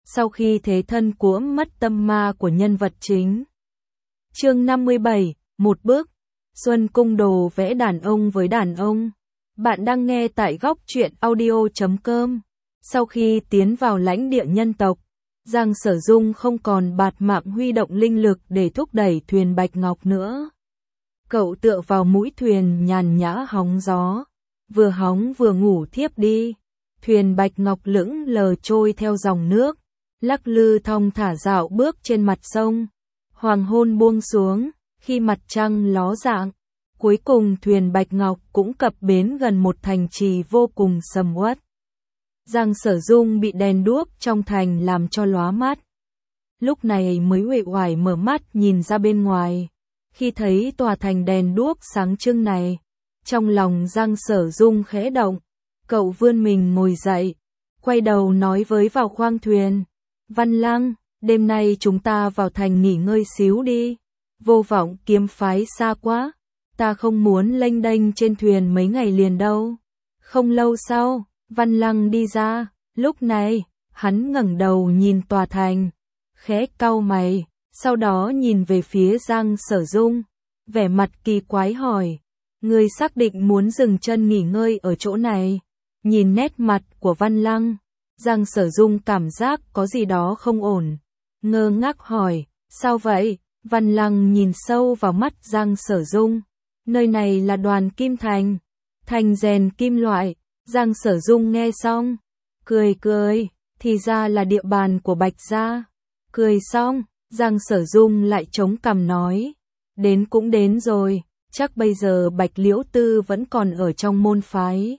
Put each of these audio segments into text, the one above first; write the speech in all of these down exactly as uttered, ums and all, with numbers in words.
sau khi thế thân cuỗm mất tâm ma của nhân vật chính. Chương năm mươi bảy, một bước. Xuân cung đồ vẽ đàn ông với đàn ông. Bạn đang nghe tại góc truyện audio chấm com. Sau khi tiến vào lãnh địa nhân tộc, Giang Sở Dung không còn bạt mạng huy động linh lực để thúc đẩy thuyền Bạch Ngọc nữa. Cậu tựa vào mũi thuyền nhàn nhã hóng gió, vừa hóng vừa ngủ thiếp đi. Thuyền Bạch Ngọc lững lờ trôi theo dòng nước, lắc lư thong thả dạo bước trên mặt sông. Hoàng hôn buông xuống, khi mặt trăng ló dạng, cuối cùng thuyền Bạch Ngọc cũng cập bến gần một thành trì vô cùng sầm uất. Giang Sở Dung bị đèn đuốc trong thành làm cho lóa mắt. Lúc này mới uể oải mở mắt nhìn ra bên ngoài. Khi thấy tòa thành đèn đuốc sáng trưng này, trong lòng Giang Sở Dung khẽ động. Cậu vươn mình ngồi dậy, quay đầu nói với vào khoang thuyền. Văn Lăng, đêm nay chúng ta vào thành nghỉ ngơi xíu đi. Vô Vọng Kiếm phái xa quá, ta không muốn lênh đênh trên thuyền mấy ngày liền đâu. Không lâu sau, Văn Lăng đi ra. Lúc này, hắn ngẩng đầu nhìn tòa thành, khẽ cau mày, sau đó nhìn về phía Giang Sở Dung, vẻ mặt kỳ quái hỏi: "Ngươi xác định muốn dừng chân nghỉ ngơi ở chỗ này?" Nhìn nét mặt của Văn Lăng, Giang Sở Dung cảm giác có gì đó không ổn, ngơ ngác hỏi: "Sao vậy?" Văn Lăng nhìn sâu vào mắt Giang Sở Dung. "Nơi này là Đoàn Kim Thành, thành rèn kim loại." Giang Sở Dung nghe xong, cười cười, thì ra là địa bàn của Bạch gia. Cười xong, Giang Sở Dung lại chống cằm nói: "Đến cũng đến rồi, chắc bây giờ Bạch Liễu Tư vẫn còn ở trong môn phái.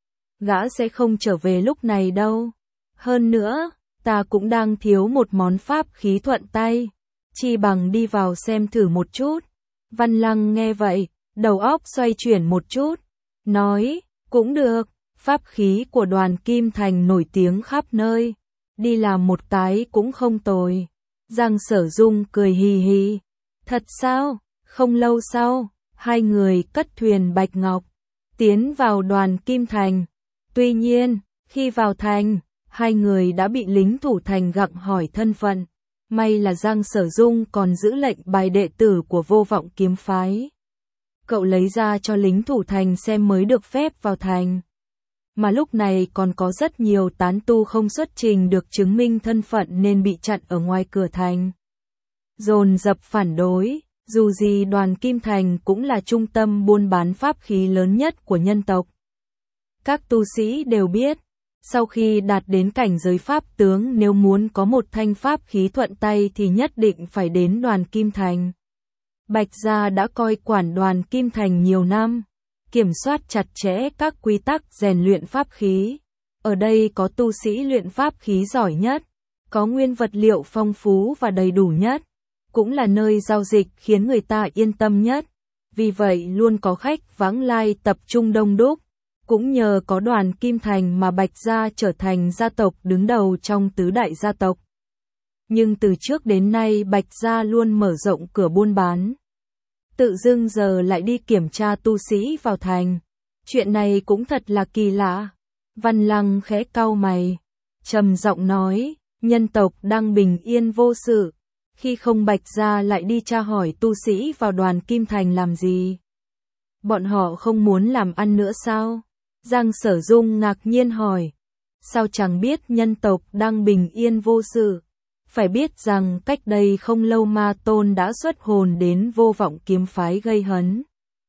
Gã sẽ không trở về lúc này đâu. Hơn nữa, ta cũng đang thiếu một món pháp khí thuận tay, chi bằng đi vào xem thử một chút." Văn Lăng nghe vậy, đầu óc xoay chuyển một chút, nói: "Cũng được, pháp khí của Đoàn Kim Thành nổi tiếng khắp nơi, đi làm một cái cũng không tồi." Giang Sở Dung cười hì hì: "Thật sao?" Không lâu sau, hai người cất thuyền Bạch Ngọc, tiến vào Đoàn Kim Thành. Tuy nhiên, khi vào thành, hai người đã bị lính thủ thành gặng hỏi thân phận. May là Giang Sở Dung còn giữ lệnh bài đệ tử của Vô Vọng Kiếm phái. Cậu lấy ra cho lính thủ thành xem mới được phép vào thành. Mà lúc này còn có rất nhiều tán tu không xuất trình được chứng minh thân phận nên bị chặn ở ngoài cửa thành, dồn dập phản đối. Dù gì Đoàn Kim Thành cũng là trung tâm buôn bán pháp khí lớn nhất của nhân tộc. Các tu sĩ đều biết, sau khi đạt đến cảnh giới pháp tướng, nếu muốn có một thanh pháp khí thuận tay thì nhất định phải đến Đoàn Kim Thành. Bạch gia đã coi quản Đoàn Kim Thành nhiều năm, kiểm soát chặt chẽ các quy tắc rèn luyện pháp khí. Ở đây có tu sĩ luyện pháp khí giỏi nhất, có nguyên vật liệu phong phú và đầy đủ nhất, cũng là nơi giao dịch khiến người ta yên tâm nhất. Vì vậy luôn có khách vãng lai tập trung đông đúc. Cũng nhờ có Đoàn Kim Thành mà Bạch gia trở thành gia tộc đứng đầu trong tứ đại gia tộc. Nhưng từ trước đến nay Bạch gia luôn mở rộng cửa buôn bán. Tự dưng giờ lại đi kiểm tra tu sĩ vào thành. Chuyện này cũng thật là kỳ lạ. Văn Lăng khẽ cau mày, trầm giọng nói: "Nhân tộc đang bình yên vô sự, khi không Bạch gia lại đi tra hỏi tu sĩ vào Đoàn Kim Thành làm gì? Bọn họ không muốn làm ăn nữa sao?" Giang Sở Dung ngạc nhiên hỏi: "Sao chẳng biết nhân tộc đang bình yên vô sự? Phải biết rằng cách đây không lâu Ma Tôn đã xuất hồn đến Vô Vọng Kiếm phái gây hấn.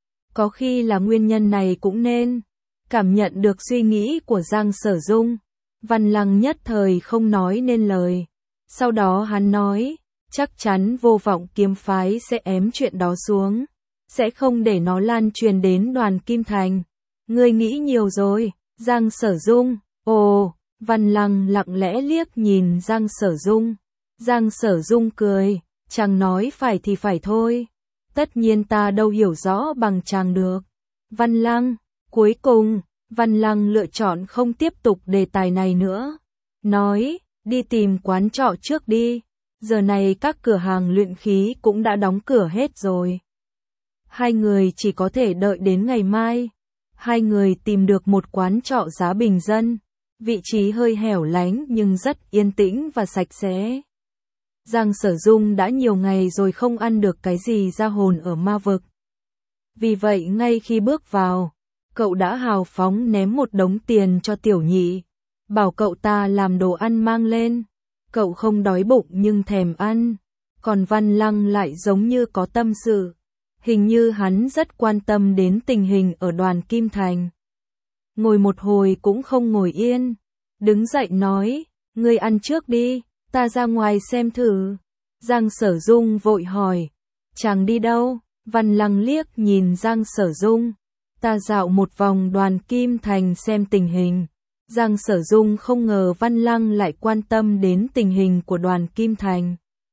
Có khi là nguyên nhân này cũng nên." Cảm nhận được suy nghĩ của Giang Sở Dung, Văn Lăng nhất thời không nói nên lời. Sau đó hắn nói: "Chắc chắn Vô Vọng Kiếm phái sẽ ém chuyện đó xuống, sẽ không để nó lan truyền đến Đoàn Kim Thành. Ngươi nghĩ nhiều rồi." Giang Sở Dung: "Ồ." Văn Lăng lặng lẽ liếc nhìn Giang Sở Dung. Giang Sở Dung cười: "Chàng nói phải thì phải thôi. Tất nhiên ta đâu hiểu rõ bằng chàng được." Văn Lăng. Cuối cùng, Văn Lăng lựa chọn không tiếp tục đề tài này nữa. Nói: "Đi tìm quán trọ trước đi. Giờ này các cửa hàng luyện khí cũng đã đóng cửa hết rồi. Hai người chỉ có thể đợi đến ngày mai." Hai người tìm được một quán trọ giá bình dân, vị trí hơi hẻo lánh nhưng rất yên tĩnh và sạch sẽ. Giang Sở Dung đã nhiều ngày rồi không ăn được cái gì ra hồn ở ma vực. Vì vậy ngay khi bước vào, cậu đã hào phóng ném một đống tiền cho Tiểu Nhị, bảo cậu ta làm đồ ăn mang lên. Cậu không đói bụng nhưng thèm ăn, còn Văn Lăng lại giống như có tâm sự. Hình như hắn rất quan tâm đến tình hình ở Đoàn Kim Thành. Ngồi một hồi cũng không ngồi yên, đứng dậy nói, ngươi ăn trước đi, ta ra ngoài xem thử. Giang Sở Dung vội hỏi, chàng đi đâu? Văn Lăng liếc nhìn Giang Sở Dung, ta dạo một vòng Đoàn Kim Thành xem tình hình. Giang Sở Dung không ngờ Văn Lăng lại quan tâm đến tình hình của Đoàn Kim Thành.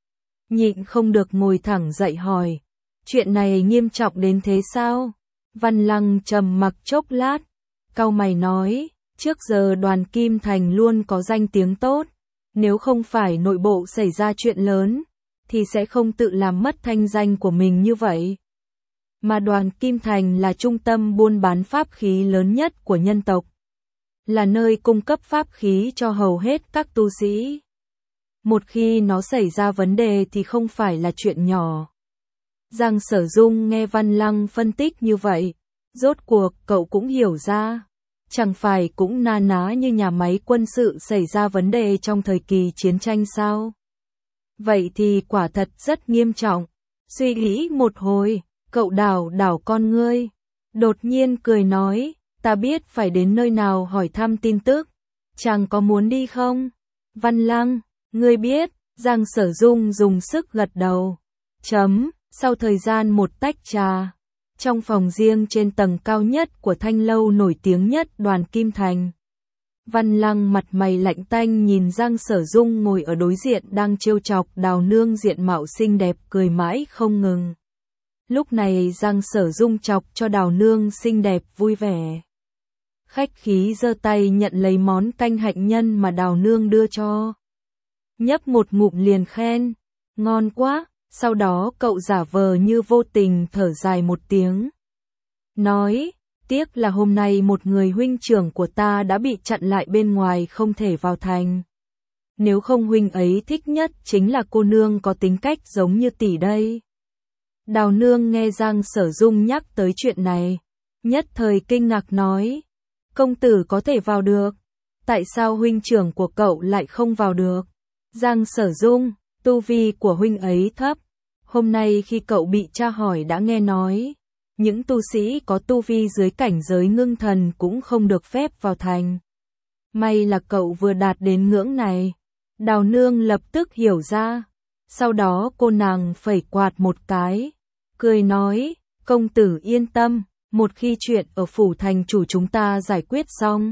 Nhịn không được ngồi thẳng dậy hỏi, chuyện này nghiêm trọng đến thế sao? Văn Lăng trầm mặc chốc lát, cau mày nói, trước giờ Đoàn Kim Thành luôn có danh tiếng tốt, nếu không phải nội bộ xảy ra chuyện lớn, thì sẽ không tự làm mất thanh danh của mình như vậy. Mà Đoàn Kim Thành là trung tâm buôn bán pháp khí lớn nhất của nhân tộc, là nơi cung cấp pháp khí cho hầu hết các tu sĩ. Một khi nó xảy ra vấn đề thì không phải là chuyện nhỏ. Giang Sở Dung nghe Văn Lăng phân tích như vậy, rốt cuộc cậu cũng hiểu ra, chẳng phải cũng na ná như nhà máy quân sự xảy ra vấn đề trong thời kỳ chiến tranh sao? Vậy thì quả thật rất nghiêm trọng. Suy nghĩ một hồi, cậu đảo đảo con ngươi, đột nhiên cười nói, ta biết phải đến nơi nào hỏi thăm tin tức, chàng có muốn đi không? Văn Lăng, ngươi biết. Giang Sở Dung dùng sức gật đầu. Chấm, sau thời gian một tách trà, trong phòng riêng trên tầng cao nhất của thanh lâu nổi tiếng nhất Đoàn Kim Thành. Văn Lăng mặt mày lạnh tanh nhìn Giang Sở Dung ngồi ở đối diện đang trêu chọc Đào Nương diện mạo xinh đẹp cười mãi không ngừng. Lúc này Giang Sở Dung chọc cho Đào Nương xinh đẹp vui vẻ. Khách khí giơ tay nhận lấy món canh hạnh nhân mà Đào Nương đưa cho. Nhấp một ngụm liền khen, ngon quá, sau đó cậu giả vờ như vô tình thở dài một tiếng. Nói, tiếc là hôm nay một người huynh trưởng của ta đã bị chặn lại bên ngoài không thể vào thành. Nếu không huynh ấy thích nhất chính là cô nương có tính cách giống như tỷ đây. Đào Nương nghe Giang Sở Dung nhắc tới chuyện này, nhất thời kinh ngạc nói, công tử có thể vào được, tại sao huynh trưởng của cậu lại không vào được? Giang Sở Dung, tu vi của huynh ấy thấp, hôm nay khi cậu bị tra hỏi đã nghe nói, những tu sĩ có tu vi dưới cảnh giới ngưng thần cũng không được phép vào thành. May là cậu vừa đạt đến ngưỡng này. Đào Nương lập tức hiểu ra, sau đó cô nàng phẩy quạt một cái, cười nói, công tử yên tâm, một khi chuyện ở phủ thành chủ chúng ta giải quyết xong,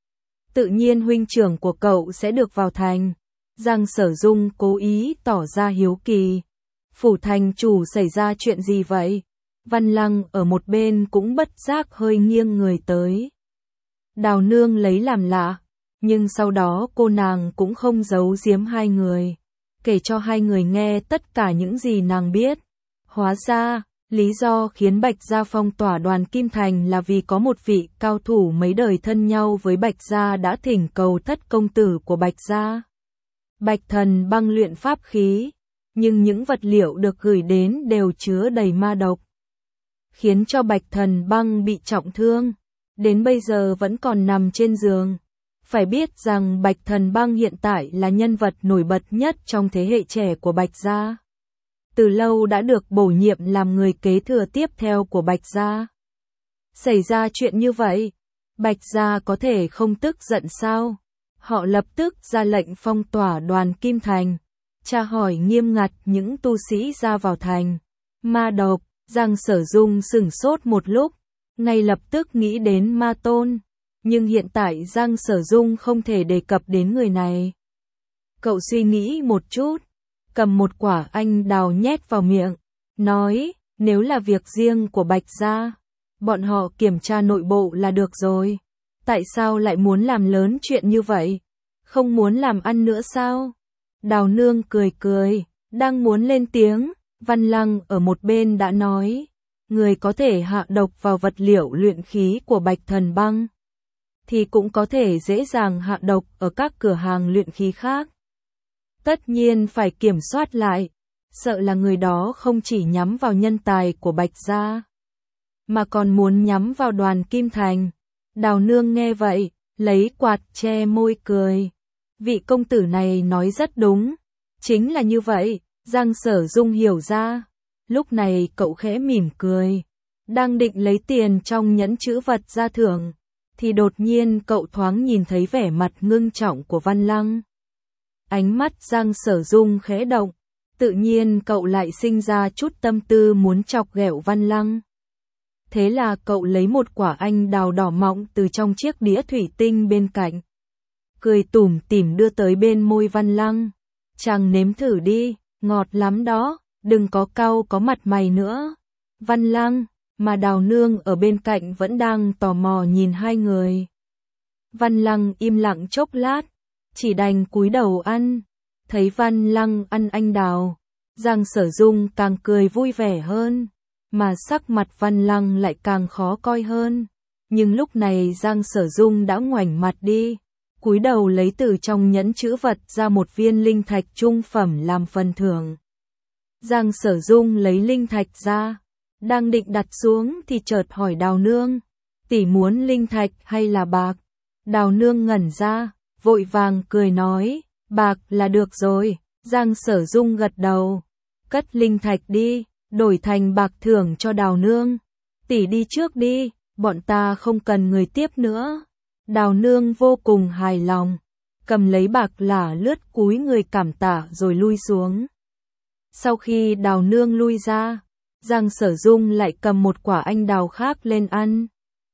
tự nhiên huynh trưởng của cậu sẽ được vào thành. Giang Sở Dung cố ý tỏ ra hiếu kỳ, phủ thành chủ xảy ra chuyện gì vậy? Văn Lăng ở một bên cũng bất giác hơi nghiêng người tới. Đào Nương lấy làm lạ, nhưng sau đó cô nàng cũng không giấu giếm hai người, kể cho hai người nghe tất cả những gì nàng biết. Hóa ra, lý do khiến Bạch Gia phong tỏa Đoàn Kim Thành là vì có một vị cao thủ mấy đời thân nhau với Bạch Gia đã thỉnh cầu thất công tử của Bạch Gia, Bạch Thần Băng luyện pháp khí, nhưng những vật liệu được gửi đến đều chứa đầy ma độc, khiến cho Bạch Thần Băng bị trọng thương, đến bây giờ vẫn còn nằm trên giường. Phải biết rằng Bạch Thần Băng hiện tại là nhân vật nổi bật nhất trong thế hệ trẻ của Bạch Gia, từ lâu đã được bổ nhiệm làm người kế thừa tiếp theo của Bạch Gia. Xảy ra chuyện như vậy, Bạch Gia có thể không tức giận sao? Họ lập tức ra lệnh phong tỏa Đoàn Kim Thành, tra hỏi nghiêm ngặt những tu sĩ ra vào thành. Ma độc, Giang Sở Dung sửng sốt một lúc, ngay lập tức nghĩ đến Ma Tôn, nhưng hiện tại Giang Sở Dung không thể đề cập đến người này. Cậu suy nghĩ một chút, cầm một quả anh đào nhét vào miệng, nói, nếu là việc riêng của Bạch Gia, bọn họ kiểm tra nội bộ là được rồi. Tại sao lại muốn làm lớn chuyện như vậy? Không muốn làm ăn nữa sao? Đào Nương cười cười, đang muốn lên tiếng, Văn Lăng ở một bên đã nói, người có thể hạ độc vào vật liệu luyện khí của Bạch Thần Băng, thì cũng có thể dễ dàng hạ độc ở các cửa hàng luyện khí khác. Tất nhiên phải kiểm soát lại, sợ là người đó không chỉ nhắm vào nhân tài của Bạch gia, mà còn muốn nhắm vào Đoàn Kim Thành. Đào Nương nghe vậy, lấy quạt che môi cười. Vị công tử này nói rất đúng, chính là như vậy. Giang Sở Dung hiểu ra, lúc này cậu khẽ mỉm cười, đang định lấy tiền trong nhẫn chữ vật ra thưởng, thì đột nhiên cậu thoáng nhìn thấy vẻ mặt ngưng trọng của Văn Lăng. Ánh mắt Giang Sở Dung khẽ động, tự nhiên cậu lại sinh ra chút tâm tư muốn chọc ghẹo Văn Lăng. Thế là cậu lấy một quả anh đào đỏ mọng từ trong chiếc đĩa thủy tinh bên cạnh, cười tủm tỉm đưa tới bên môi Văn Lăng. Chàng nếm thử đi, ngọt lắm đó, đừng có cau có mặt mày nữa. Văn Lăng, mà Đào Nương ở bên cạnh vẫn đang tò mò nhìn hai người. Văn Lăng im lặng chốc lát, chỉ đành cúi đầu ăn. Thấy Văn Lăng ăn anh đào, Giang Sở Dung càng cười vui vẻ hơn, mà sắc mặt Văn Lăng lại càng khó coi hơn. Nhưng lúc này Giang Sở Dung đã ngoảnh mặt đi, cúi đầu lấy từ trong nhẫn chữ vật ra một viên linh thạch trung phẩm làm phần thưởng. Giang Sở Dung lấy linh thạch ra, đang định đặt xuống thì chợt hỏi Đào Nương, tỷ muốn linh thạch hay là bạc? Đào Nương ngẩn ra, vội vàng cười nói, bạc là được rồi. Giang Sở Dung gật đầu, cất linh thạch đi, đổi thành bạc thưởng cho Đào Nương. Tỷ đi trước đi, bọn ta không cần người tiếp nữa. Đào Nương vô cùng hài lòng, cầm lấy bạc lả lướt cúi người cảm tạ rồi lui xuống. Sau khi Đào Nương lui ra, Giang Sở Dung lại cầm một quả anh đào khác lên ăn.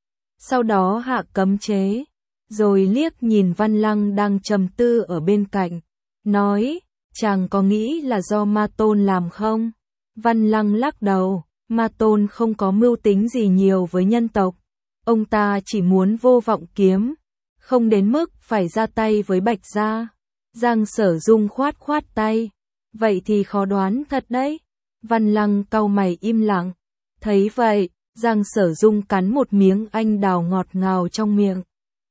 Sau đó hạ cấm chế, rồi liếc nhìn Văn Lăng đang trầm tư ở bên cạnh, nói, chàng có nghĩ là do Ma Tôn làm không? Văn Lăng lắc đầu, Ma Tôn không có mưu tính gì nhiều với nhân tộc. Ông ta chỉ muốn vô vọng kiếm, không đến mức phải ra tay với Bạch gia. Giang Sở Dung khoát khoát tay, vậy thì khó đoán thật đấy. Văn Lăng cau mày im lặng, thấy vậy, Giang Sở Dung cắn một miếng anh đào ngọt ngào trong miệng.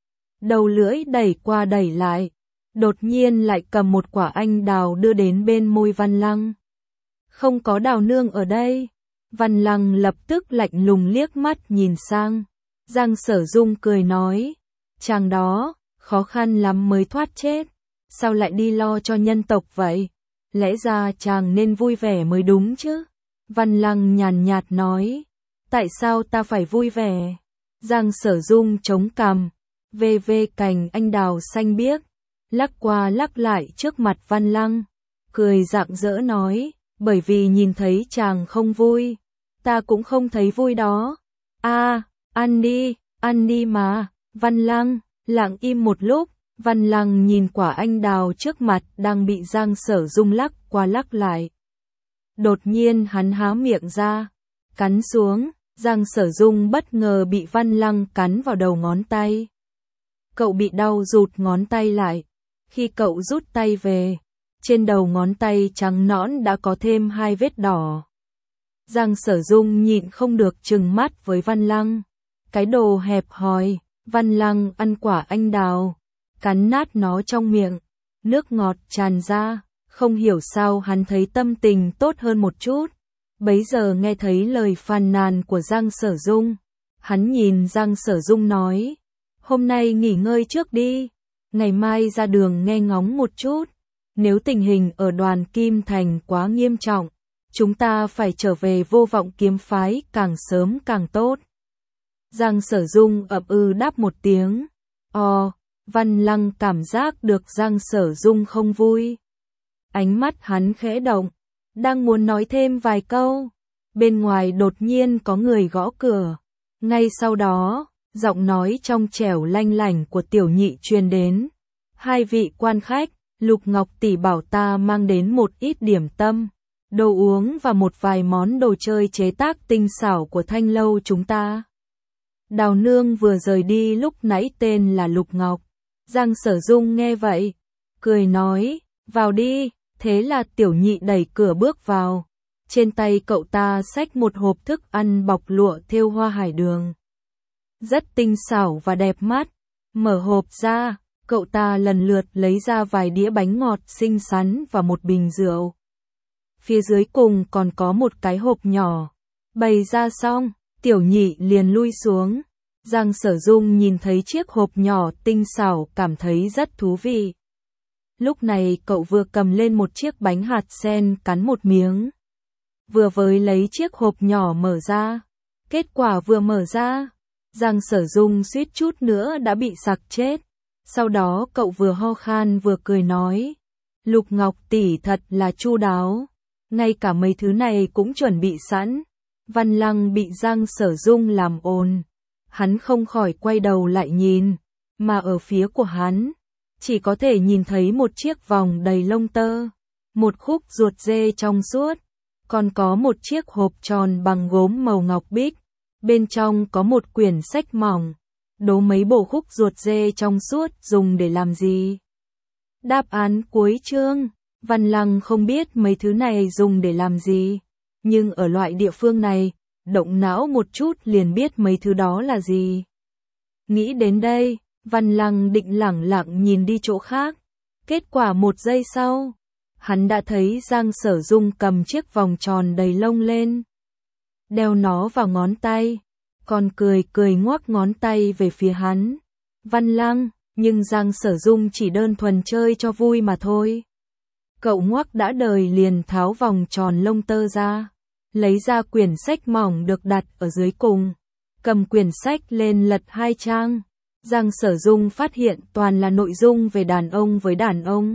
Đầu lưỡi đẩy qua đẩy lại, đột nhiên lại cầm một quả anh đào đưa đến bên môi Văn Lăng. Không có Đào Nương ở đây. Văn Lăng lập tức lạnh lùng liếc mắt nhìn sang. Giang Sở Dung cười nói, chàng đó, khó khăn lắm mới thoát chết, sao lại đi lo cho nhân tộc vậy? Lẽ ra chàng nên vui vẻ mới đúng chứ. Văn Lăng nhàn nhạt nói, tại sao ta phải vui vẻ? Giang Sở Dung chống cằm, vê vê cành anh đào xanh biếc, lắc qua lắc lại trước mặt Văn Lăng, cười rạng rỡ nói, bởi vì nhìn thấy chàng không vui, ta cũng không thấy vui đó. A, à, ăn đi, ăn đi mà. Văn Lăng lặng im một lúc, Văn Lăng nhìn quả anh đào trước mặt đang bị Giang Sở Dung lắc qua lắc lại. Đột nhiên hắn há miệng ra, cắn xuống. Giang Sở Dung bất ngờ bị Văn Lăng cắn vào đầu ngón tay. Cậu bị đau rụt ngón tay lại. Khi cậu rút tay về, trên đầu ngón tay trắng nõn đã có thêm hai vết đỏ. Giang Sở Dung nhịn không được trừng mắt với Văn Lăng. Cái đồ hẹp hòi. Văn Lăng ăn quả anh đào, cắn nát nó trong miệng, nước ngọt tràn ra, không hiểu sao hắn thấy tâm tình tốt hơn một chút. Bấy giờ nghe thấy lời phàn nàn của Giang Sở Dung, hắn nhìn Giang Sở Dung nói, hôm nay nghỉ ngơi trước đi, ngày mai ra đường nghe ngóng một chút, nếu tình hình ở Đoàn Kim Thành quá nghiêm trọng, chúng ta phải trở về Vô Vọng Kiếm phái càng sớm càng tốt. Giang Sở Dung ậm ừ đáp một tiếng. Ồ, Văn Lăng cảm giác được Giang Sở Dung không vui. Ánh mắt hắn khẽ động, đang muốn nói thêm vài câu. Bên ngoài đột nhiên có người gõ cửa. Ngay sau đó, giọng nói trong trẻo lanh lảnh của Tiểu Nhị truyền đến. Hai vị quan khách, Lục Ngọc tỷ bảo ta mang đến một ít điểm tâm, đồ uống và một vài món đồ chơi chế tác tinh xảo của Thanh lâu chúng ta. Đào Nương vừa rời đi lúc nãy tên là Lục Ngọc. Giang Sở Dung nghe vậy, cười nói, vào đi. Thế là Tiểu Nhị đẩy cửa bước vào. Trên tay cậu ta xách một hộp thức ăn bọc lụa thêu hoa hải đường. Rất tinh xảo và đẹp mắt. Mở hộp ra, cậu ta lần lượt lấy ra vài đĩa bánh ngọt xinh xắn và một bình rượu. Phía dưới cùng còn có một cái hộp nhỏ. Bày ra xong, Tiểu Nhị liền lui xuống. Giang Sở Dung nhìn thấy chiếc hộp nhỏ tinh xảo cảm thấy rất thú vị. Lúc này cậu vừa cầm lên một chiếc bánh hạt sen cắn một miếng. Vừa với lấy chiếc hộp nhỏ mở ra. Kết quả vừa mở ra, Giang Sở Dung suýt chút nữa đã bị sặc chết. Sau đó cậu vừa ho khan vừa cười nói. Lục Ngọc tỷ thật là chu đáo. Ngay cả mấy thứ này cũng chuẩn bị sẵn. Văn Lăng bị Giang Sở Dung làm ồn. Hắn không khỏi quay đầu lại nhìn. Mà ở phía của hắn, chỉ có thể nhìn thấy một chiếc vòng đầy lông tơ. Một khúc ruột dê trong suốt. Còn có một chiếc hộp tròn bằng gốm màu ngọc bích. Bên trong có một quyển sách mỏng. Đố mấy bộ khúc ruột dê trong suốt dùng để làm gì? Đáp án cuối chương. Văn Lăng không biết mấy thứ này dùng để làm gì. Nhưng ở loại địa phương này, động não một chút liền biết mấy thứ đó là gì. Nghĩ đến đây, Văn Lăng định lẳng lặng nhìn đi chỗ khác. Kết quả một giây sau, hắn đã thấy Giang Sở Dung cầm chiếc vòng tròn đầy lông lên. Đeo nó vào ngón tay, còn cười cười ngoắc ngón tay về phía hắn. Văn Lăng, nhưng Giang Sở Dung chỉ đơn thuần chơi cho vui mà thôi. Cậu ngoắc đã đời liền tháo vòng tròn lông tơ ra, lấy ra quyển sách mỏng được đặt ở dưới cùng, cầm quyển sách lên lật hai trang. Giang Sở Dung phát hiện toàn là nội dung về đàn ông với đàn ông.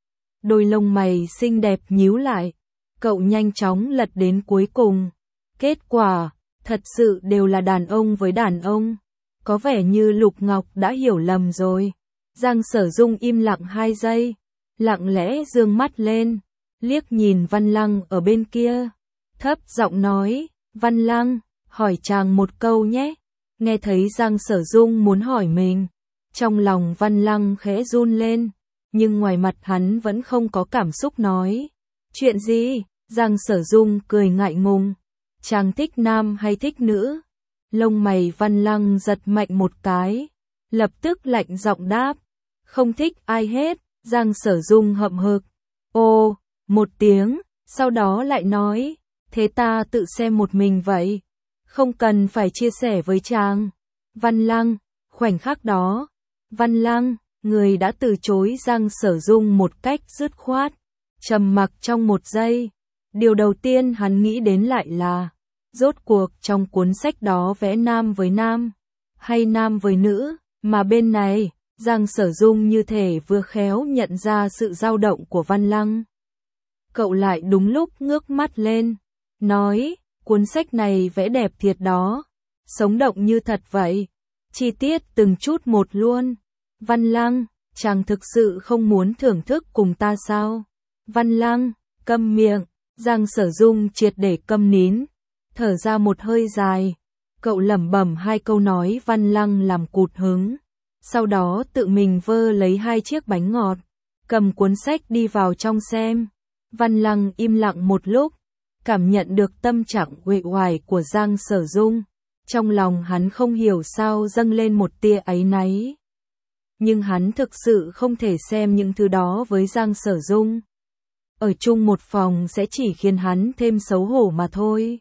Đôi lông mày xinh đẹp nhíu lại, cậu nhanh chóng lật đến cuối cùng. Kết quả, thật sự đều là đàn ông với đàn ông. Có vẻ như Lục Ngọc đã hiểu lầm rồi. Giang Sở Dung im lặng hai giây, lặng lẽ dương mắt lên, liếc nhìn Văn Lăng ở bên kia, thấp giọng nói, Văn Lăng, hỏi chàng một câu nhé. Nghe thấy Giang Sở Dung muốn hỏi mình, trong lòng Văn Lăng khẽ run lên, nhưng ngoài mặt hắn vẫn không có cảm xúc nói. Chuyện gì? Giang Sở Dung cười ngại ngùng. Chàng thích nam hay thích nữ? Lông mày Văn Lăng giật mạnh một cái, lập tức lạnh giọng đáp, không thích ai hết. Giang Sở Dung hậm hực, ô, một tiếng, sau đó lại nói, thế ta tự xem một mình vậy, không cần phải chia sẻ với chàng. Văn Lăng, khoảnh khắc đó, Văn Lăng, người đã từ chối Giang Sở Dung một cách dứt khoát, trầm mặc trong một giây. Điều đầu tiên hắn nghĩ đến lại là, rốt cuộc trong cuốn sách đó vẽ nam với nam, hay nam với nữ, mà bên này, Giang Sở Dung như thể vừa khéo nhận ra sự dao động của Văn Lăng. Cậu lại đúng lúc ngước mắt lên, nói, cuốn sách này vẽ đẹp thiệt đó, sống động như thật vậy, chi tiết từng chút một luôn. Văn Lăng, chàng thực sự không muốn thưởng thức cùng ta sao? Văn Lăng, câm miệng. Giang Sở Dung triệt để câm nín, thở ra một hơi dài, cậu lẩm bẩm hai câu nói Văn Lăng làm cụt hứng. Sau đó tự mình vơ lấy hai chiếc bánh ngọt, cầm cuốn sách đi vào trong xem. Văn Lăng im lặng một lúc, cảm nhận được tâm trạng uể oải của Giang Sở Dung. Trong lòng hắn không hiểu sao dâng lên một tia áy náy. Nhưng hắn thực sự không thể xem những thứ đó với Giang Sở Dung. Ở chung một phòng sẽ chỉ khiến hắn thêm xấu hổ mà thôi.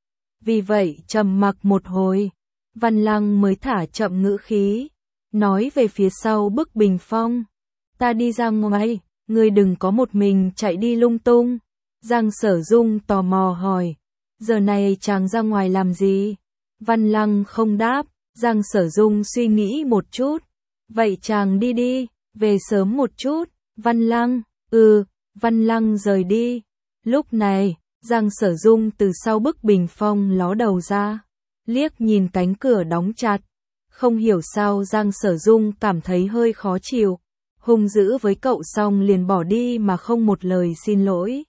Vì vậy trầm mặc một hồi, Văn Lăng mới thả chậm ngữ khí, nói về phía sau bức bình phong. Ta đi ra ngoài, ngươi đừng có một mình chạy đi lung tung. Giang Sở Dung tò mò hỏi, giờ này chàng ra ngoài làm gì? Văn Lăng không đáp, Giang Sở Dung suy nghĩ một chút. Vậy chàng đi đi, về sớm một chút. Văn Lăng, ừ, Văn Lăng rời đi. Lúc này, Giang Sở Dung từ sau bức bình phong ló đầu ra, liếc nhìn cánh cửa đóng chặt. Không hiểu sao Giang Sở Dung cảm thấy hơi khó chịu, hung dữ với cậu xong liền bỏ đi mà không một lời xin lỗi.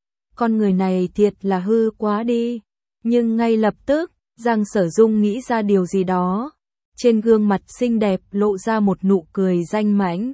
Con người này thiệt là hư quá đi. Nhưng ngay lập tức, Giang Sở Dung nghĩ ra điều gì đó. Trên gương mặt xinh đẹp lộ ra một nụ cười danh mãnh.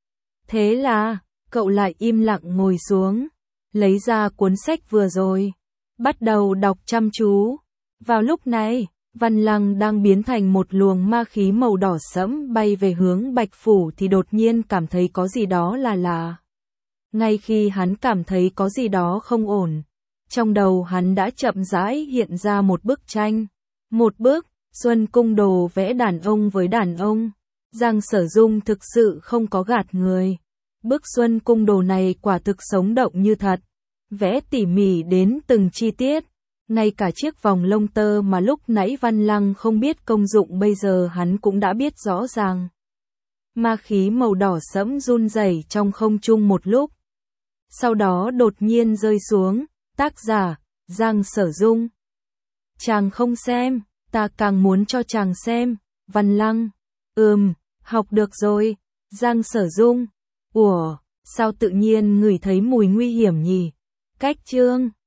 Thế là, cậu lại im lặng ngồi xuống, lấy ra cuốn sách vừa rồi, bắt đầu đọc chăm chú. Vào lúc này, Văn Lăng đang biến thành một luồng ma khí màu đỏ sẫm bay về hướng Bạch Phủ thì đột nhiên cảm thấy có gì đó là lạ. Ngay khi hắn cảm thấy có gì đó không ổn, trong đầu hắn đã chậm rãi hiện ra một bức tranh. Một bức, Xuân Cung Đồ vẽ đàn ông với đàn ông. Giang Sở Dung thực sự không có gạt người. Bức Xuân Cung Đồ này quả thực sống động như thật. Vẽ tỉ mỉ đến từng chi tiết. Ngay cả chiếc vòng lông tơ mà lúc nãy Văn Lăng không biết công dụng bây giờ hắn cũng đã biết rõ ràng. Ma khí màu đỏ sẫm run rẩy trong không trung một lúc. Sau đó đột nhiên rơi xuống. Tác giả, Giang Sở Dung. Chàng không xem, ta càng muốn cho chàng xem. Văn Lăng. Ừm, học được rồi. Giang Sở Dung. Ủa, sao tự nhiên ngửi thấy mùi nguy hiểm nhỉ? Cách chương.